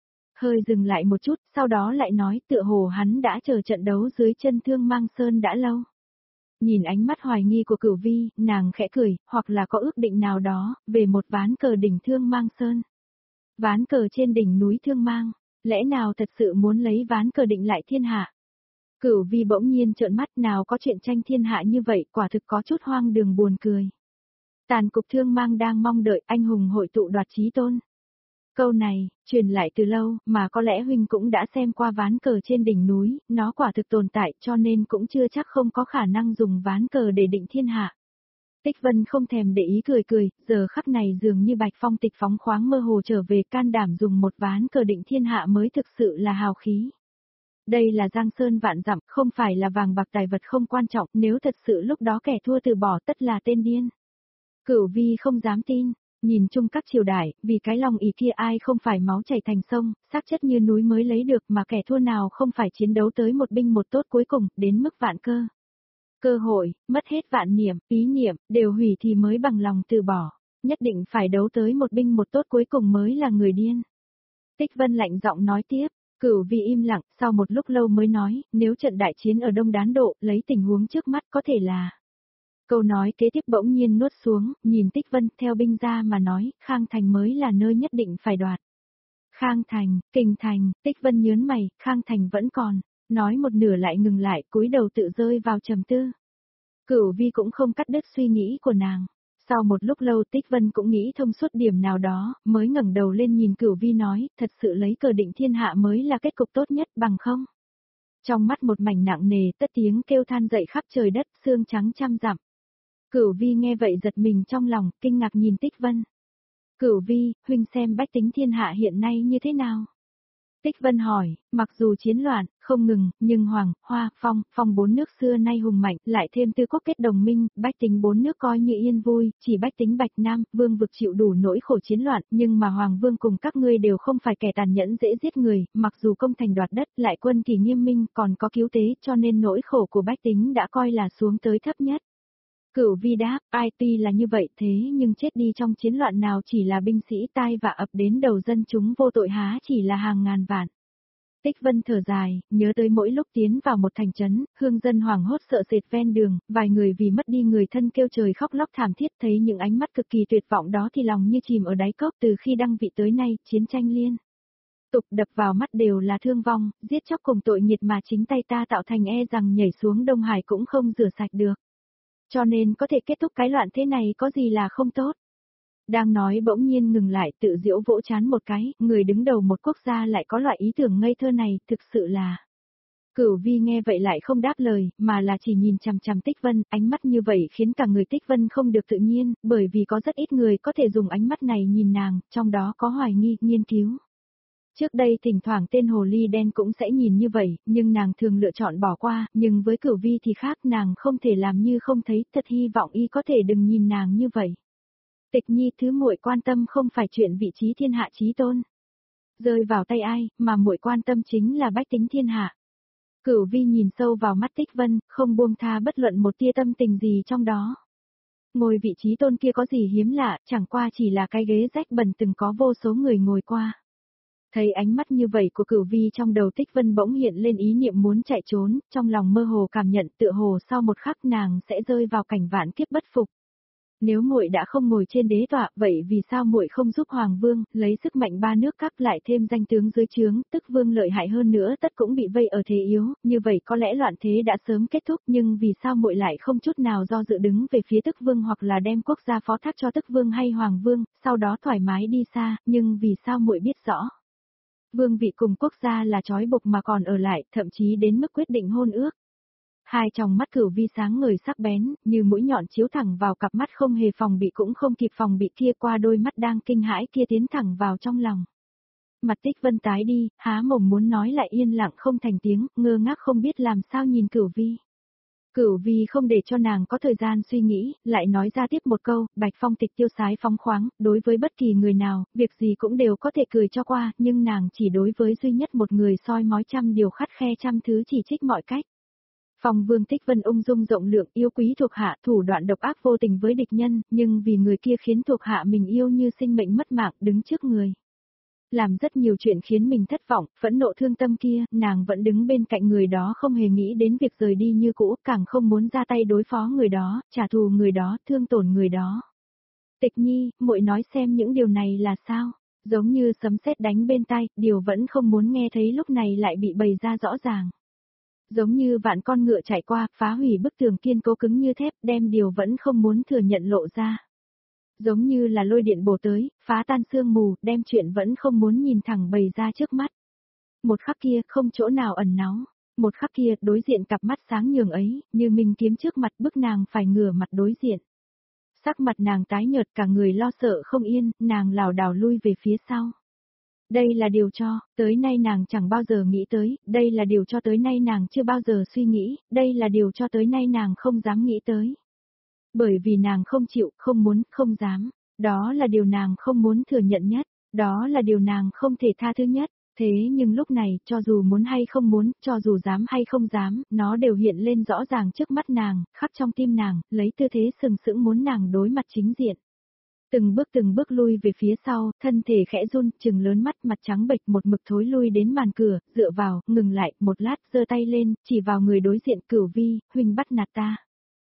S1: Hơi dừng lại một chút, sau đó lại nói tựa hồ hắn đã chờ trận đấu dưới chân Thương Mang Sơn đã lâu. Nhìn ánh mắt hoài nghi của Cửu Vi, nàng khẽ cười, hoặc là có ước định nào đó, về một ván cờ đỉnh Thương Mang Sơn. Ván cờ trên đỉnh núi Thương Mang, lẽ nào thật sự muốn lấy ván cờ định lại thiên hạ? Cửu Vi bỗng nhiên trợn mắt, nào có chuyện tranh thiên hạ như vậy, quả thực có chút hoang đường buồn cười. Tàn cục Thương Mang đang mong đợi anh hùng hội tụ đoạt chí tôn. Câu này, truyền lại từ lâu, mà có lẽ huynh cũng đã xem qua ván cờ trên đỉnh núi, nó quả thực tồn tại cho nên cũng chưa chắc không có khả năng dùng ván cờ để định thiên hạ. Tích Vân không thèm để ý cười cười, giờ khắc này dường như Bạch Phong Tịch phóng khoáng mơ hồ trở về, can đảm dùng một ván cờ định thiên hạ mới thực sự là hào khí. Đây là Giang Sơn vạn dặm, không phải là vàng bạc tài vật không quan trọng, nếu thật sự lúc đó kẻ thua từ bỏ tất là tên điên. Cửu Vi không dám tin. Nhìn chung các triều đại, vì cái lòng ý kia ai không phải máu chảy thành sông, xác chất như núi mới lấy được, mà kẻ thua nào không phải chiến đấu tới một binh một tốt cuối cùng, đến mức vạn cơ. Cơ hội, mất hết vạn niệm, ý niệm, đều hủy thì mới bằng lòng từ bỏ, nhất định phải đấu tới một binh một tốt cuối cùng mới là người điên. Tích Vân lạnh giọng nói tiếp, Cửu Vi im lặng, sau một lúc lâu mới nói, nếu trận đại chiến ở Đông Đán Độ, lấy tình huống trước mắt có thể là... Câu nói kế tiếp bỗng nhiên nuốt xuống, nhìn Tích Vân, theo binh gia mà nói, Khang Thành mới là nơi nhất định phải đoạt. Khang Thành, Kinh Thành, Tích Vân nhớn mày, Khang Thành vẫn còn, nói một nửa lại ngừng lại, cúi đầu tự rơi vào trầm tư. Cửu Vi cũng không cắt đứt suy nghĩ của nàng. Sau một lúc lâu Tích Vân cũng nghĩ thông suốt điểm nào đó, mới ngẩng đầu lên nhìn Cửu Vi nói, thật sự lấy cờ định thiên hạ mới là kết cục tốt nhất bằng không? Trong mắt một mảnh nặng nề, tất tiếng kêu than dậy khắp trời đất, xương trắng trăm dặm. Cửu Vi nghe vậy giật mình trong lòng, kinh ngạc nhìn Tích Vân. Cửu Vi, huynh xem bách tính thiên hạ hiện nay như thế nào? Tích Vân hỏi, mặc dù chiến loạn, không ngừng, nhưng Hoàng, Hoa, Phong bốn nước xưa nay hùng mạnh, lại thêm tư quốc kết đồng minh, bách tính bốn nước coi như yên vui, chỉ bách tính Bạch Nam, vương vực chịu đủ nỗi khổ chiến loạn, nhưng mà Hoàng vương cùng các ngươi đều không phải kẻ tàn nhẫn dễ giết người, mặc dù công thành đoạt đất, lại quân kỳ nghiêm minh, còn có cứu tế, cho nên nỗi khổ của bách tính đã coi là xuống tới thấp nhất. Cửu Vi đáp, ai tuy là như vậy thế nhưng chết đi trong chiến loạn nào chỉ là binh sĩ tai vạ ập đến đầu dân chúng vô tội há chỉ là hàng ngàn vạn. Tích Vân thở dài, nhớ tới mỗi lúc tiến vào một thành trấn, hương dân hoảng hốt sợ sệt ven đường, vài người vì mất đi người thân kêu trời khóc lóc thảm thiết, thấy những ánh mắt cực kỳ tuyệt vọng đó thì lòng như chìm ở đáy cốc. Từ khi đăng vị tới nay, chiến tranh liên tục đập vào mắt đều là thương vong, giết chóc cùng tội nghiệt mà chính tay ta tạo thành, e rằng nhảy xuống Đông Hải cũng không rửa sạch được. Cho nên có thể kết thúc cái loạn thế này có gì là không tốt. Đang nói bỗng nhiên ngừng lại, tự giễu vỗ chán một cái, người đứng đầu một quốc gia lại có loại ý tưởng ngây thơ này, thực sự là. Cửu Vi nghe vậy lại không đáp lời, mà là chỉ nhìn chằm chằm Tích Vân, ánh mắt như vậy khiến cả người Tích Vân không được tự nhiên, bởi vì có rất ít người có thể dùng ánh mắt này nhìn nàng, trong đó có hoài nghi, nghiên cứu. Trước đây thỉnh thoảng tên hồ ly đen cũng sẽ nhìn như vậy, nhưng nàng thường lựa chọn bỏ qua, nhưng với Cửu Vi thì khác, nàng không thể làm như không thấy, thật hy vọng y có thể đừng nhìn nàng như vậy. Tịch Nhi, thứ muội quan tâm không phải chuyện vị trí thiên hạ chí tôn rơi vào tay ai, mà muội quan tâm chính là bách tính thiên hạ. Cửu Vi nhìn sâu vào mắt Tích Vân, không buông tha bất luận một tia tâm tình gì trong đó. Ngồi vị trí tôn kia có gì hiếm lạ, chẳng qua chỉ là cái ghế rách bẩn từng có vô số người ngồi qua. Thấy ánh mắt như vậy của Cửu Vi, trong đầu Tích Vân bỗng hiện lên ý niệm muốn chạy trốn, trong lòng mơ hồ cảm nhận tựa hồ sau một khắc nàng sẽ rơi vào cảnh vạn kiếp bất phục. Nếu muội đã không ngồi trên đế tọa, vậy vì sao muội không giúp Hoàng vương lấy sức mạnh ba nước các lại thêm danh tướng dưới trướng, tức vương lợi hại hơn nữa tất cũng bị vây ở thế yếu, như vậy có lẽ loạn thế đã sớm kết thúc, nhưng vì sao muội lại không chút nào do dự đứng về phía tức vương hoặc là đem quốc gia phó thác cho tức vương hay Hoàng vương, sau đó thoải mái đi xa, nhưng vì sao muội biết rõ vương vị cùng quốc gia là trói buộc mà còn ở lại, thậm chí đến mức quyết định hôn ước. Hai tròng mắt Cửu Vi sáng ngời sắc bén, như mũi nhọn chiếu thẳng vào cặp mắt không hề phòng bị cũng không kịp phòng bị kia, qua đôi mắt đang kinh hãi kia tiến thẳng vào trong lòng. Mặt Tích Vân tái đi, há mồm muốn nói lại yên lặng không thành tiếng, ngơ ngác không biết làm sao nhìn Cửu Vi. Cửu Vi không để cho nàng có thời gian suy nghĩ, lại nói ra tiếp một câu, Bạch Phong tịch tiêu sái phóng khoáng, đối với bất kỳ người nào, việc gì cũng đều có thể cười cho qua, nhưng nàng chỉ đối với duy nhất một người soi mói trăm điều khắt khe trăm thứ chỉ trích mọi cách. Phong Vương Tích Vân ung dung rộng lượng, yêu quý thuộc hạ, thủ đoạn độc ác vô tình với địch nhân, nhưng vì người kia khiến thuộc hạ mình yêu như sinh mệnh mất mạng, đứng trước người. Làm rất nhiều chuyện khiến mình thất vọng, phẫn nộ thương tâm kia, nàng vẫn đứng bên cạnh người đó không hề nghĩ đến việc rời đi như cũ, càng không muốn ra tay đối phó người đó, trả thù người đó, thương tổn người đó. Tịch Nhi, muội nói xem những điều này là sao? Giống như sấm sét đánh bên tai, điều vẫn không muốn nghe thấy lúc này lại bị bày ra rõ ràng. Giống như vạn con ngựa chạy qua, phá hủy bức tường kiên cố cứng như thép, đem điều vẫn không muốn thừa nhận lộ ra. Giống như là lôi điện bổ tới, phá tan sương mù, đem chuyện vẫn không muốn nhìn thẳng bày ra trước mắt. Một khắc kia, không chỗ nào ẩn náu. Một khắc kia, đối diện cặp mắt sáng nhường ấy, như minh kiếm trước mặt bức nàng phải ngửa mặt đối diện. Sắc mặt nàng tái nhợt, cả người lo sợ không yên, nàng lảo đảo lui về phía sau. Đây là điều cho, tới nay nàng chẳng bao giờ nghĩ tới, đây là điều cho tới nay nàng chưa bao giờ suy nghĩ, đây là điều cho tới nay nàng không dám nghĩ tới. Bởi vì nàng không chịu, không muốn, không dám, đó là điều nàng không muốn thừa nhận nhất, đó là điều nàng không thể tha thứ nhất. Thế nhưng lúc này, cho dù muốn hay không muốn, cho dù dám hay không dám, nó đều hiện lên rõ ràng trước mắt nàng, khắc trong tim nàng, lấy tư thế sừng sững muốn nàng đối mặt chính diện. Từng bước lui về phía sau, thân thể khẽ run, trừng lớn mắt, mặt trắng bệch, một mực thối lui đến màn cửa, dựa vào, ngừng lại, một lát, giơ tay lên, chỉ vào người đối diện. Cửu Vi, huynh bắt nạt ta.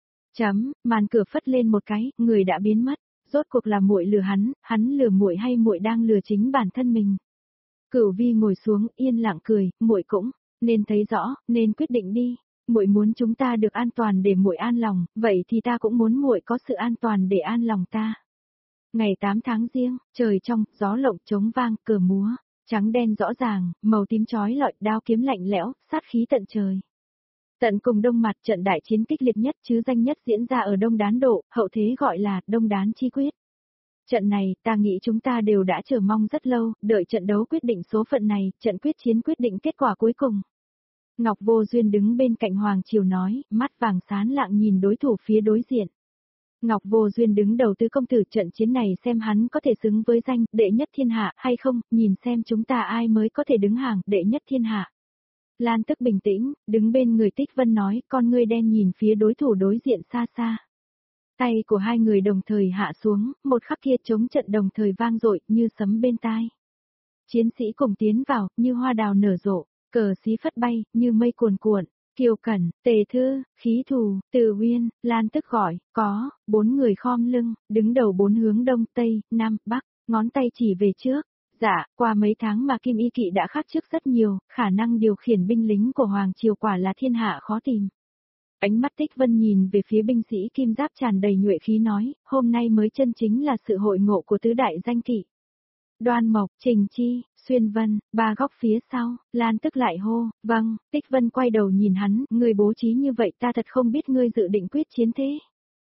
S1: Màn cửa phất lên một cái, người đã biến mất. Rốt cuộc là muội lừa hắn lừa muội hay muội đang lừa chính bản thân mình? Cửu Vi ngồi xuống, yên lặng cười, muội cũng nên thấy rõ, nên quyết định đi. Muội muốn chúng ta được an toàn để muội an lòng, vậy thì ta cũng muốn muội có sự an toàn để an lòng ta. Ngày 8 tháng Giêng, trời trong, gió lộng trống vang, cờ múa, trắng đen rõ ràng, màu tím chói lọi, đao kiếm lạnh lẽo, sát khí tận trời. Tận cùng Đông Mặt, trận đại chiến kịch liệt nhất chứ danh nhất diễn ra ở Đông Đán Độ, hậu thế gọi là Đông Đán Chi Quyết. Trận này, ta nghĩ chúng ta đều đã chờ mong rất lâu, đợi trận đấu quyết định số phận này, trận quyết chiến quyết định kết quả cuối cùng. Ngọc Vô Duyên đứng bên cạnh Hoàng Triều nói, mắt vàng sáng lạng nhìn đối thủ phía đối diện. Ngọc Vô Duyên đứng đầu tứ công tử, trận chiến này xem hắn có thể xứng với danh đệ nhất thiên hạ hay không, nhìn xem chúng ta ai mới có thể đứng hàng đệ nhất thiên hạ. Lan Tức bình tĩnh, đứng bên người Tích Vân nói, con ngươi đen nhìn phía đối thủ đối diện xa xa. Tay của hai người đồng thời hạ xuống, một khắc kia chống trận đồng thời vang dội như sấm bên tai. Chiến sĩ cùng tiến vào, như hoa đào nở rộ, cờ xí phất bay, như mây cuồn cuộn. Kiều Cẩn, Tề Thư, Khí Thù, Từ Uyên, Lan Tức gọi, có, 4 người khom lưng, đứng đầu 4 hướng đông, tây, nam, bắc, ngón tay chỉ về trước. Dạ, qua mấy tháng mà Kim Y Kỵ đã khác trước rất nhiều, khả năng điều khiển binh lính của Hoàng Triều quả là thiên hạ khó tìm. Ánh mắt Tích Vân nhìn về phía binh sĩ kim giáp tràn đầy nhuệ khí nói, hôm nay mới chân chính là sự hội ngộ của tứ đại danh kỵ. Đoan Mộc, Trình Chi, Xuyên Vân, ba góc phía sau, Lan Tức lại hô, vâng, Tích Vân quay đầu nhìn hắn, người bố trí như vậy ta thật không biết ngươi dự định quyết chiến thế.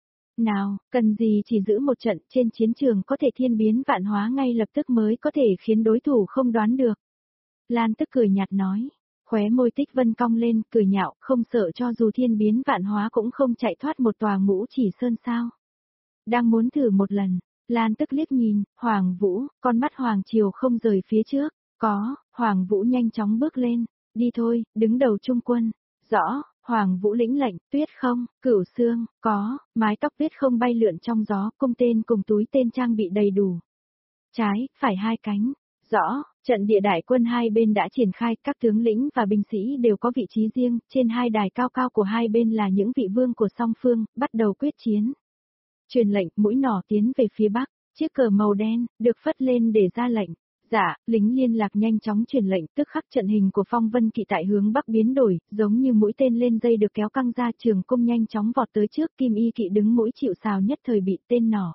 S1: Nào, cần gì chỉ giữ một trận trên chiến trường có thể thiên biến vạn hóa ngay lập tức mới có thể khiến đối thủ không đoán được. Lan Tức cười nhạt nói, khóe môi Tích Vân cong lên, cười nhạo, không sợ cho dù thiên biến vạn hóa cũng không chạy thoát một tòa Ngũ Chỉ Sơn sao. Đang muốn thử một lần. Lan Tức liếc nhìn, Hoàng Vũ, con mắt Hoàng Triều không rời phía trước, có, Hoàng Vũ nhanh chóng bước lên, đi thôi, đứng đầu trung quân, rõ, Hoàng Vũ lĩnh lệnh, Tuyết Không, Cửu Xương, có, mái tóc Tuyết Không bay lượn trong gió, cung tên cùng túi tên trang bị đầy đủ. Trái, phải hai cánh, rõ, trận địa đại quân hai bên đã triển khai, các tướng lĩnh và binh sĩ đều có vị trí riêng, trên hai đài cao cao của hai bên là những vị vương của song phương, bắt đầu quyết chiến. Truyền lệnh, mũi nỏ tiến về phía bắc, chiếc cờ màu đen, được phất lên để ra lệnh. Dạ, lính liên lạc nhanh chóng truyền lệnh, tức khắc trận hình của Phong Vân Kỵ tại hướng bắc biến đổi, giống như mũi tên lên dây được kéo căng ra, trường cung nhanh chóng vọt tới trước, Kim Y Kỵ đứng mũi chịu sào nhất thời bị tên nỏ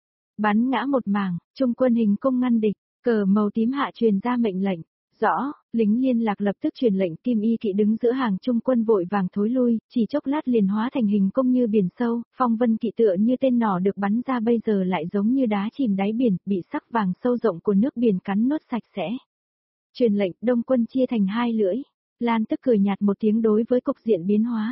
S1: bắn ngã một mảng, trung quân hình cung ngăn địch, cờ màu tím hạ truyền ra mệnh lệnh. Rõ, lính liên lạc lập tức truyền lệnh, Kim Y Kỵ đứng giữa hàng trung quân vội vàng thối lui, chỉ chốc lát liền hóa thành hình cung như biển sâu, Phong Vân Kỵ tựa như tên nỏ được bắn ra bây giờ lại giống như đá chìm đáy biển, bị sắc vàng sâu rộng của nước biển cắn nuốt sạch sẽ. Truyền lệnh, đông quân chia thành hai lưỡi. Lan Tức cười nhạt một tiếng đối với cục diện biến hóa.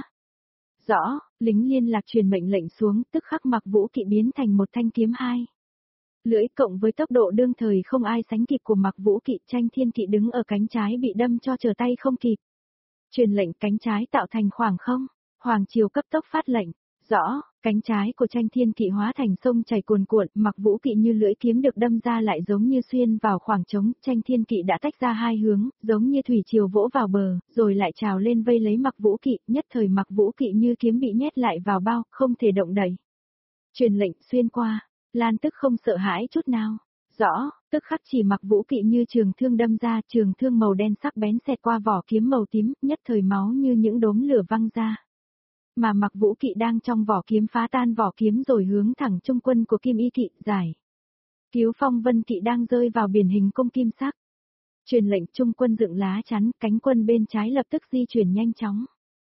S1: Rõ, lính liên lạc truyền mệnh lệnh xuống, tức khắc Mặc Vũ Kỵ biến thành một thanh kiếm hai lưỡi, cộng với tốc độ đương thời không ai sánh kịp của Mặc Vũ Kỵ, Tranh Thiên Kỵ đứng ở cánh trái bị đâm cho trở tay không kịp. Truyền lệnh, cánh trái tạo thành khoảng không, Hoàng Triều cấp tốc phát lệnh. Rõ, cánh trái của Tranh Thiên Kỵ hóa thành sông chảy cuồn cuộn, Mặc Vũ Kỵ như lưỡi kiếm được đâm ra lại giống như xuyên vào khoảng trống, Tranh Thiên Kỵ đã tách ra hai hướng, giống như thủy triều vỗ vào bờ, rồi lại trào lên vây lấy Mặc Vũ Kỵ, nhất thời Mặc Vũ Kỵ như kiếm bị nhét lại vào bao, không thể động đậy. Truyền lệnh, xuyên qua. Lan Tức không sợ hãi chút nào. Rõ, tức khắc chỉ Mặc Vũ Kỵ như trường thương đâm ra, trường thương màu đen sắc bén xẹt qua vỏ kiếm màu tím, nhất thời máu như những đốm lửa văng ra. Mà Mặc Vũ Kỵ đang trong vỏ kiếm phá tan vỏ kiếm rồi hướng thẳng trung quân của Kim Y Kỵ, giải. Cứu Phong Vân Kỵ đang rơi vào biển hình cung kim sắc. Truyền lệnh, trung quân dựng lá chắn, cánh quân bên trái lập tức di chuyển nhanh chóng.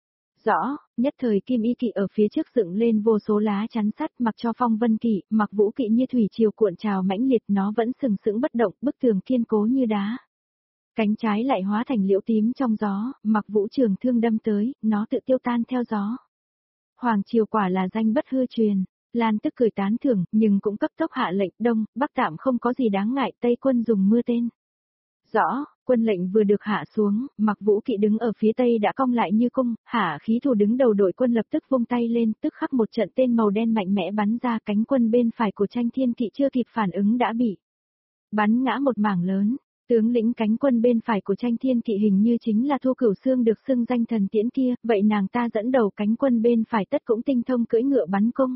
S1: Rõ, nhất thời Kim Y Kỵ ở phía trước dựng lên vô số lá chắn sắt, mặc cho Phong Vân Kỵ, Mặc Vũ Kỵ như thủy triều cuộn trào mãnh liệt, nó vẫn sừng sững bất động, bức tường kiên cố như đá. Cánh trái lại hóa thành liễu tím trong gió, Mặc Vũ trường thương đâm tới, nó tự tiêu tan theo gió. Hoàng Triều quả là danh bất hư truyền. Lan Tức cười tán thưởng, nhưng cũng cấp tốc hạ lệnh, đông, bắc tạm không có gì đáng ngại, Tây quân dùng mưa tên. Rõ, quân lệnh vừa được hạ xuống, Mặc Vũ Kỵ đứng ở phía tây đã cong lại như cung, Hạ Khí Thù đứng đầu đội quân lập tức vung tay lên, tức khắc một trận tên màu đen mạnh mẽ bắn ra, cánh quân bên phải của Tranh Thiên Kỵ chưa kịp phản ứng đã bị bắn ngã một mảng lớn. Tướng lĩnh cánh quân bên phải của Tranh Thiên Kỵ hình như chính là Thu Cửu Xương được xưng danh thần tiễn kia, vậy nàng ta dẫn đầu cánh quân bên phải tất cũng tinh thông cưỡi ngựa bắn cung.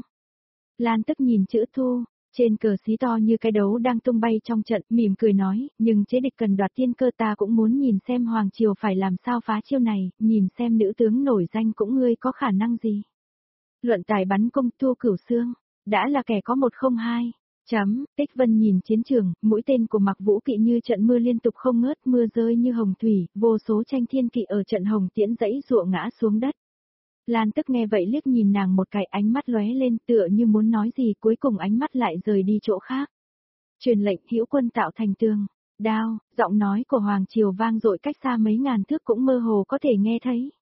S1: Lan Tức nhìn chữ Thu, trên cờ xí to như cái đấu đang tung bay trong trận, mỉm cười nói, nhưng chế địch cần đoạt tiên cơ, ta cũng muốn nhìn xem Hoàng Triều phải làm sao phá chiêu này, nhìn xem nữ tướng nổi danh cũng ngươi có khả năng gì. Luận tài bắn cung, Thu Cửu Xương, đã là kẻ có 102. Tích Vân nhìn chiến trường, mũi tên của Mặc Vũ Kỵ như trận mưa liên tục không ngớt, mưa rơi như hồng thủy, vô số Tranh Thiên Kỵ ở trận hồng tiễn dãy ruộng ngã xuống đất. Lan Tức nghe vậy liếc nhìn nàng một cái, ánh mắt lóe lên tựa như muốn nói gì, cuối cùng ánh mắt lại rời đi chỗ khác. Truyền lệnh hữu quân tạo thành tường. Đao, giọng nói của Hoàng Triều vang dội cách xa mấy ngàn thước cũng mơ hồ có thể nghe thấy.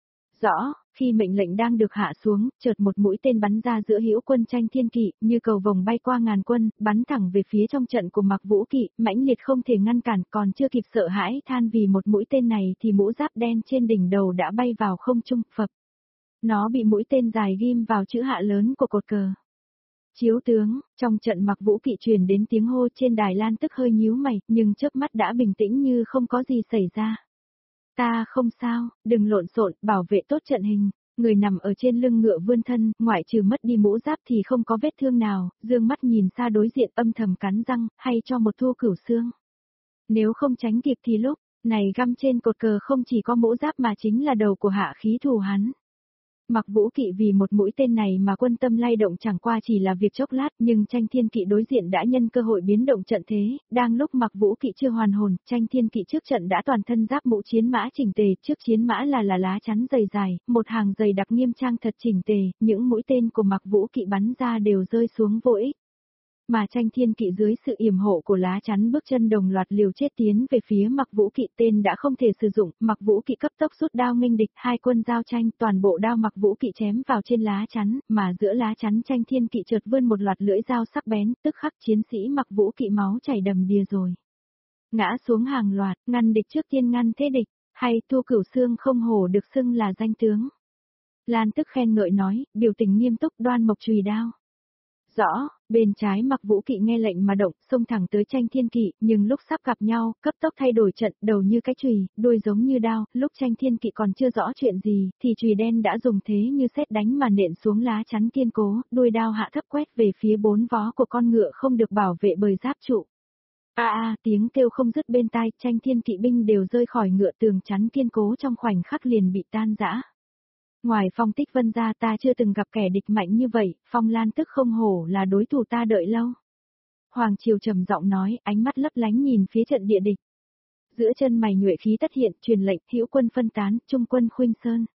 S1: Rõ, khi mệnh lệnh đang được hạ xuống, chợt một mũi tên bắn ra giữa hữu quân Tranh Thiên Kỵ, như cầu vồng bay qua ngàn quân, bắn thẳng về phía trong trận của Mạc Vũ Kỵ, mãnh liệt không thể ngăn cản, còn chưa kịp sợ hãi than vì một mũi tên này thì mũ giáp đen trên đỉnh đầu đã bay vào không trung, phập. Nó bị mũi tên dài ghim vào chữ hạ lớn của cột cờ. Chiếu tướng, trong trận Mạc Vũ Kỵ truyền đến tiếng hô trên đài Lan Tức hơi nhíu mày, nhưng chớp mắt đã bình tĩnh như không có gì xảy ra. Ta không sao, đừng lộn xộn, bảo vệ tốt trận hình. Người nằm ở trên lưng ngựa vươn thân, ngoại trừ mất đi mũ giáp thì không có vết thương nào, dương mắt nhìn xa đối diện âm thầm cắn răng, hay cho một thu cửu xương. Nếu không tránh kịp thì lúc này găm trên cột cờ không chỉ có mũ giáp mà chính là đầu của hạ khí thù hắn. Mạc Vũ Kỵ vì một mũi tên này mà quân tâm lay động chẳng qua chỉ là việc chốc lát, nhưng Tranh Thiên Kỵ đối diện đã nhân cơ hội biến động trận thế, đang lúc Mạc Vũ Kỵ chưa hoàn hồn, Tranh Thiên Kỵ trước trận đã toàn thân giáp mũ chiến mã chỉnh tề, trước chiến mã là lá chắn dày dài, một hàng dày đặc nghiêm trang thật chỉnh tề, những mũi tên của Mạc Vũ Kỵ bắn ra đều rơi xuống vô ích. Mà Tranh Thiên Kỵ dưới sự yểm hộ của lá chắn bước chân đồng loạt liều chết tiến về phía Mạc Vũ Kỵ, tên đã không thể sử dụng, Mạc Vũ Kỵ cấp tốc rút đao nghênh địch, hai quân giao tranh, toàn bộ đao Mạc Vũ Kỵ chém vào trên lá chắn, mà giữa lá chắn Tranh Thiên Kỵ chợt vươn một loạt lưỡi dao sắc bén, tức khắc chiến sĩ Mạc Vũ Kỵ máu chảy đầm đìa rồi. Ngã xuống hàng loạt, ngăn địch trước tiên ngăn thế địch, hay Thu Cửu Xương không hổ được xưng là danh tướng. Lan Tức khen ngợi nói, biểu tình nghiêm túc đoan mộc chùy đao. Rõ, bên trái Mạc Vũ Kỵ nghe lệnh mà động, xông thẳng tới Tranh Thiên Kỵ, nhưng lúc sắp gặp nhau, cấp tốc thay đổi trận, đầu như cái chùy, đuôi giống như đao, lúc Tranh Thiên Kỵ còn chưa rõ chuyện gì, thì chùy đen đã dùng thế như sét đánh mà nện xuống lá chắn kiên cố, đuôi đao hạ thấp quét về phía bốn vó của con ngựa không được bảo vệ bởi giáp trụ. Tiếng kêu không dứt bên tai, Tranh Thiên Kỵ binh đều rơi khỏi ngựa, tường chắn kiên cố trong khoảnh khắc liền bị tan rã. Ngoài Phong Tích Vân ra ta chưa từng gặp kẻ địch mạnh như vậy, Phong Lan Tức không hổ là đối thủ ta đợi lâu. Hoàng Triều trầm giọng nói, ánh mắt lấp lánh nhìn phía trận địa địch. Giữa chân mày nhuệ khí tất hiện, truyền lệnh, hữu quân phân tán, trung quân khuynh sơn.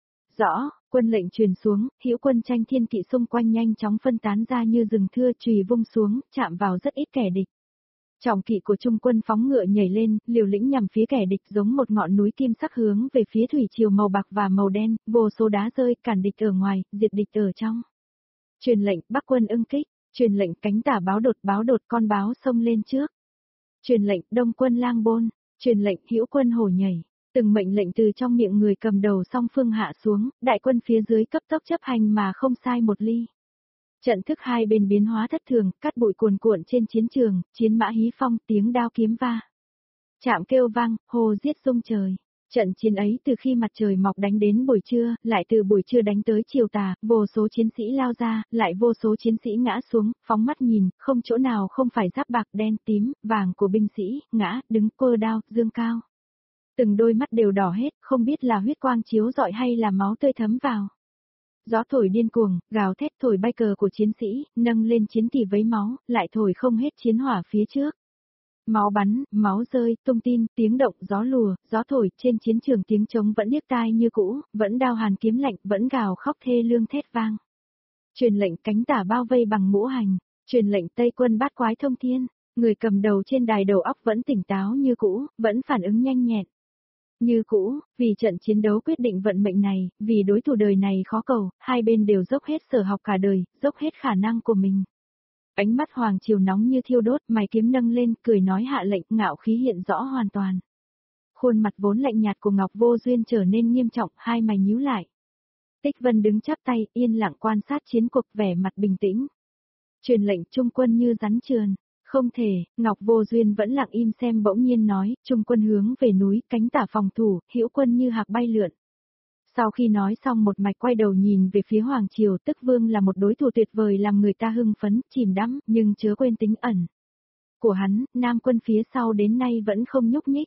S1: Rõ, quân lệnh truyền xuống, hữu quân Tranh Thiên Kỵ xung quanh nhanh chóng phân tán ra như rừng thưa, chùy vung xuống, chạm vào rất ít kẻ địch. Trọng kỵ của trung quân phóng ngựa nhảy lên, liều lĩnh nhằm phía kẻ địch giống một ngọn núi kim sắc hướng về phía thủy triều màu bạc và màu đen, vô số đá rơi, cản địch ở ngoài, diệt địch ở trong. Truyền lệnh, Bắc quân ưng kích, truyền lệnh, cánh tả báo đột con báo xông lên trước. Truyền lệnh, Đông quân lang bôn, truyền lệnh, hữu quân hổ nhảy. Từng mệnh lệnh từ trong miệng người cầm đầu song phương hạ xuống, đại quân phía dưới cấp tốc chấp hành mà không sai một ly. Trận thức hai bên biến hóa thất thường, cát bụi cuồn cuộn trên chiến trường, chiến mã hí phong, tiếng đao kiếm va. Chạm kêu vang, hô giết rung trời. Trận chiến ấy từ khi mặt trời mọc đánh đến buổi trưa, lại từ buổi trưa đánh tới chiều tà, vô số chiến sĩ lao ra, lại vô số chiến sĩ ngã xuống, phóng mắt nhìn, không chỗ nào không phải giáp bạc đen tím, vàng của binh sĩ, ngã, đứng, cơ đao, dương cao. Từng đôi mắt đều đỏ hết, không biết là huyết quang chiếu rọi hay là máu tươi thấm vào. Gió thổi điên cuồng, gào thét thổi bay cờ của chiến sĩ, nâng lên chiến kỳ vấy máu, lại thổi không hết chiến hỏa phía trước. Máu bắn, máu rơi, tung tin, tiếng động, gió lùa, gió thổi, trên chiến trường tiếng trống vẫn điếc tai như cũ, vẫn đao hàn kiếm lạnh, vẫn gào khóc thê lương thét vang. Truyền lệnh, cánh tả bao vây bằng ngũ hành, truyền lệnh, Tây quân bát quái thông thiên, người cầm đầu trên đài đầu óc vẫn tỉnh táo như cũ, vẫn phản ứng nhanh nhẹn. Như cũ, vì trận chiến đấu quyết định vận mệnh này, vì đối thủ đời này khó cầu, hai bên đều dốc hết sở học cả đời, dốc hết khả năng của mình. Ánh mắt Hoàng Triều nóng như thiêu đốt, mày kiếm nâng lên, cười nói hạ lệnh, ngạo khí hiện rõ hoàn toàn. Khuôn mặt vốn lạnh nhạt của Ngọc Vô Duyên trở nên nghiêm trọng, hai mày nhíu lại. Tích Vân đứng chắp tay, yên lặng quan sát chiến cuộc, vẻ mặt bình tĩnh. Truyền lệnh trung quân như rắn trườn. Không thể, Ngọc Vô Duyên vẫn lặng im xem, bỗng nhiên nói, trung quân hướng về núi, cánh tả phòng thủ, hữu quân như hạc bay lượn. Sau khi nói xong một mạch quay đầu nhìn về phía Hoàng Triều, Tức Vương là một đối thủ tuyệt vời làm người ta hưng phấn, chìm đắm, nhưng chớ quên tính ẩn của hắn, Nam quân phía sau đến nay vẫn không nhúc nhích.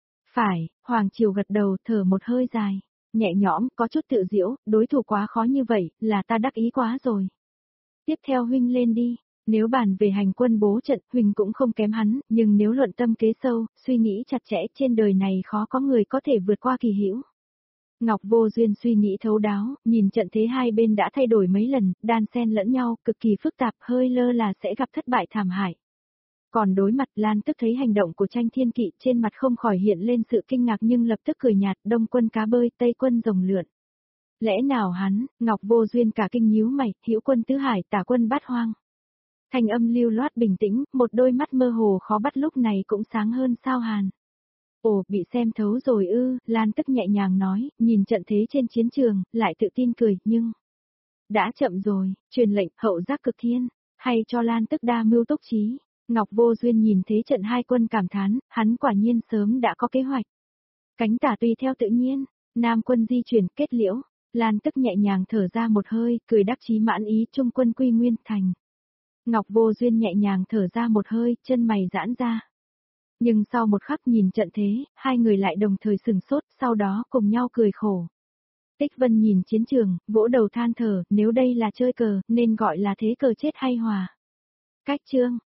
S1: Phải, Hoàng Triều gật đầu, thở một hơi dài, nhẹ nhõm, có chút tự giễu, đối thủ quá khó như vậy, là ta đắc ý quá rồi. Tiếp theo huynh lên đi. Nếu bàn về hành quân bố trận, Huỳnh cũng không kém hắn, nhưng nếu luận tâm kế sâu, suy nghĩ chặt chẽ, trên đời này khó có người có thể vượt qua Kỳ Hữu. Ngọc Vô Duyên suy nghĩ thấu đáo, nhìn trận thế hai bên đã thay đổi mấy lần, đan xen lẫn nhau, cực kỳ phức tạp, hơi lơ là sẽ gặp thất bại thảm hại. Còn đối mặt Lan Tức thấy hành động của Tranh Thiên Kỵ trên mặt không khỏi hiện lên sự kinh ngạc nhưng lập tức cười nhạt, Đông quân cá bơi, Tây quân rồng lượn. Lẽ nào hắn, Ngọc Vô Duyên cả kinh nhíu mày, Hữu quân tứ hải, Tả quân bát hoang. Thanh âm lưu loát bình tĩnh, một đôi mắt mơ hồ khó bắt lúc này cũng sáng hơn sao hàn. Ồ, bị xem thấu rồi ư, Lan Tức nhẹ nhàng nói, nhìn trận thế trên chiến trường, lại tự tin cười, nhưng... Đã chậm rồi, truyền lệnh, hậu giác cực thiên, hay cho Lan Tức đa mưu túc trí. Ngọc Vô Duyên nhìn thế trận hai quân cảm thán, hắn quả nhiên sớm đã có kế hoạch. Cánh tả tùy theo tự nhiên, Nam quân di chuyển kết liễu, Lan Tức nhẹ nhàng thở ra một hơi, cười đắc chí mãn ý, Trung quân quy nguyên thành. Ngọc Vô Duyên nhẹ nhàng thở ra một hơi, chân mày giãn ra. Nhưng sau một khắc nhìn trận thế, hai người lại đồng thời sừng sốt, sau đó cùng nhau cười khổ. Tích Vân nhìn chiến trường, vỗ đầu than thở, nếu đây là chơi cờ, nên gọi là thế cờ chết hay hòa. Cách chương